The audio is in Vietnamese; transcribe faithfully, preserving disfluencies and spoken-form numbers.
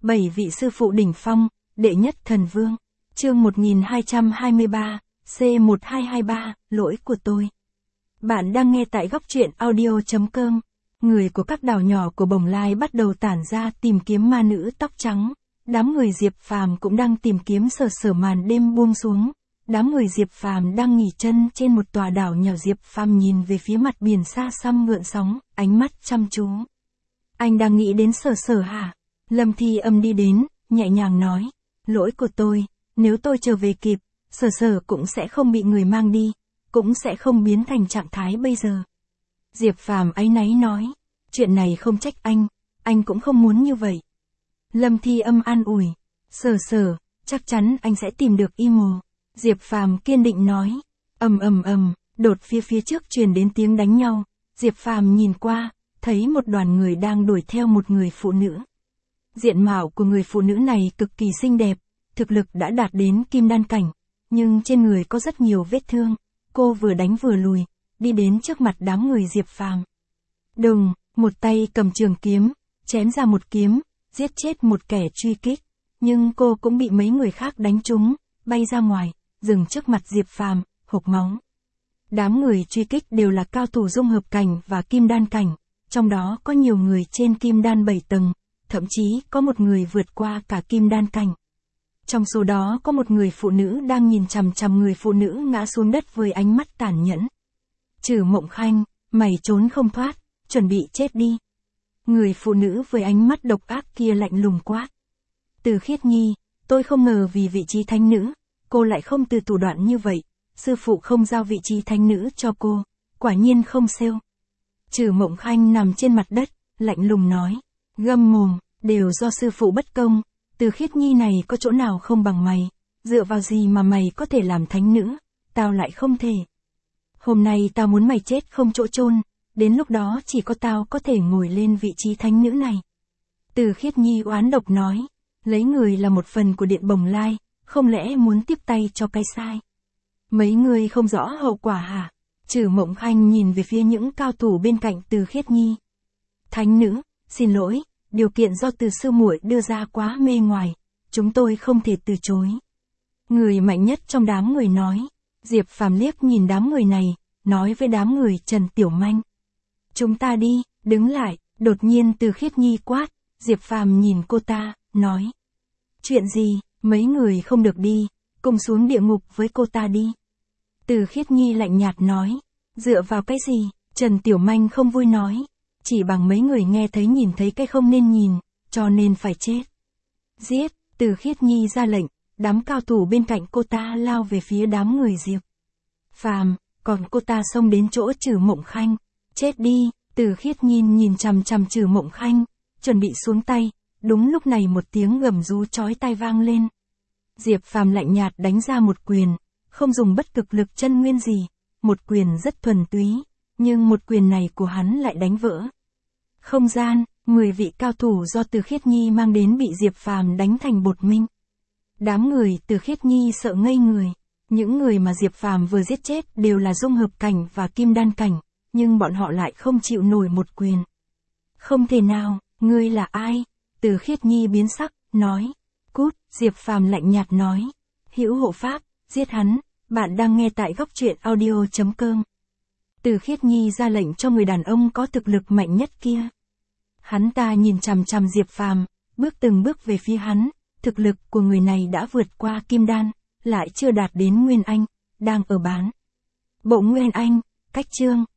bảy vị sư phụ đỉnh phong, đệ nhất thần vương. Chương một nghìn hai trăm hai mươi ba, C một hai hai ba, lỗi của tôi. Bạn đang nghe tại góc truyện audio chấm com. Người của các đảo nhỏ của Bồng Lai bắt đầu tản ra tìm kiếm ma nữ tóc trắng. Đám người Diệp Phàm cũng đang tìm kiếm Sở Sở màn đêm buông xuống. Đám người Diệp Phàm đang nghỉ chân trên một tòa đảo nhỏ. Diệp Phàm nhìn về phía mặt biển xa xăm gợn sóng, ánh mắt chăm chú. Anh đang nghĩ đến Sở Sở hả? Lâm Thi Âm đi đến, nhẹ nhàng nói. Lỗi của tôi, nếu tôi trở về kịp, Sở Sở cũng sẽ không bị người mang đi, cũng sẽ không biến thành trạng thái bây giờ. Diệp Phàm áy náy nói. Chuyện này không trách anh, anh cũng không muốn như vậy. Lâm Thi Âm an ủi. Sở Sở, chắc chắn anh sẽ tìm được y mồ. Diệp Phàm kiên định nói. Ầm ầm ầm, đột phía phía trước truyền đến tiếng đánh nhau. Diệp Phàm nhìn qua, thấy một đoàn người đang đuổi theo một người phụ nữ. Diện mạo của người phụ nữ này cực kỳ xinh đẹp, thực lực đã đạt đến kim đan cảnh, nhưng trên người có rất nhiều vết thương. Cô vừa đánh vừa lùi, đi đến trước mặt đám người Diệp Phàm. Đùng, một tay cầm trường kiếm, chém ra một kiếm, giết chết một kẻ truy kích, nhưng cô cũng bị mấy người khác đánh trúng, bay ra ngoài, dừng trước mặt Diệp Phàm, hộc máu. Đám người truy kích đều là cao thủ dung hợp cảnh và kim đan cảnh, trong đó có nhiều người trên kim đan bảy tầng, thậm chí có một người vượt qua cả kim đan cảnh. Trong số đó có một người phụ nữ đang nhìn chằm chằm người phụ nữ ngã xuống đất với ánh mắt tàn nhẫn. Trừ Mộng Khanh, mày trốn không thoát, chuẩn bị chết đi. Người phụ nữ với ánh mắt độc ác kia lạnh lùng quát. Từ Khiết Nhi, tôi không ngờ vì vị trí thánh nữ, cô lại không từ thủ đoạn như vậy. Sư phụ không giao vị trí thánh nữ cho cô, quả nhiên không xêu. Trừ Mộng Khanh nằm trên mặt đất, lạnh lùng nói. Gâm mồm, đều do sư phụ bất công. Từ Khiết Nhi này có chỗ nào không bằng mày, dựa vào gì mà mày có thể làm thánh nữ, tao lại không thể. Hôm nay tao muốn mày chết không chỗ chôn, đến lúc đó chỉ có tao có thể ngồi lên vị trí thánh nữ này. Từ Khiết Nhi oán độc nói, lấy người là một phần của Điện Bồng Lai, không lẽ muốn tiếp tay cho cái sai. Mấy người không rõ hậu quả hả? Trừ Mộng Khanh nhìn về phía những cao thủ bên cạnh Từ Khiết Nhi. Thánh nữ, xin lỗi. Điều kiện do Từ sư muội đưa ra quá mê ngoài, chúng tôi không thể từ chối. Người mạnh nhất trong đám người nói. Diệp Phàm liếc nhìn đám người này, nói với đám người Trần Tiểu Manh. Chúng ta đi, đứng lại, đột nhiên Từ Khiết Nhi quát. Diệp Phàm nhìn cô ta, nói. Chuyện gì, mấy người không được đi, cùng xuống địa ngục với cô ta đi. Từ Khiết Nhi lạnh nhạt nói. Dựa vào cái gì, Trần Tiểu Manh không vui nói. Chỉ bằng mấy người nghe thấy nhìn thấy cái không nên nhìn, cho nên phải chết. Giết, Từ Khiết Nhi ra lệnh, đám cao thủ bên cạnh cô ta lao về phía đám người Diệp Phàm, còn cô ta xông đến chỗ Trừ Mộng Khanh. Chết đi, Từ Khiết Nhi nhìn chằm chằm Trừ Mộng Khanh, chuẩn bị xuống tay, đúng lúc này một tiếng gầm rú chói tai vang lên. Diệp Phàm lạnh nhạt đánh ra một quyền, không dùng bất cực lực chân nguyên gì, một quyền rất thuần túy, nhưng một quyền này của hắn lại đánh vỡ không gian, mười vị cao thủ do Từ Khiết Nhi mang đến bị Diệp Phàm đánh thành bột minh. Đám người Từ Khiết Nhi sợ ngây người, những người mà Diệp Phàm vừa giết chết đều là dung hợp cảnh và kim đan cảnh, nhưng bọn họ lại không chịu nổi một quyền. Không thể nào, ngươi là ai? Từ Khiết Nhi biến sắc, nói. Cút, Diệp Phàm lạnh nhạt nói. Hữu hộ pháp, giết hắn, bạn đang nghe tại góc truyện audio chấm com. Từ Khiết Nhi ra lệnh cho người đàn ông có thực lực mạnh nhất kia. Hắn ta nhìn chằm chằm Diệp Phàm, bước từng bước về phía hắn, thực lực của người này đã vượt qua kim đan, lại chưa đạt đến Nguyên Anh, đang ở bán bộ Nguyên Anh, cách chương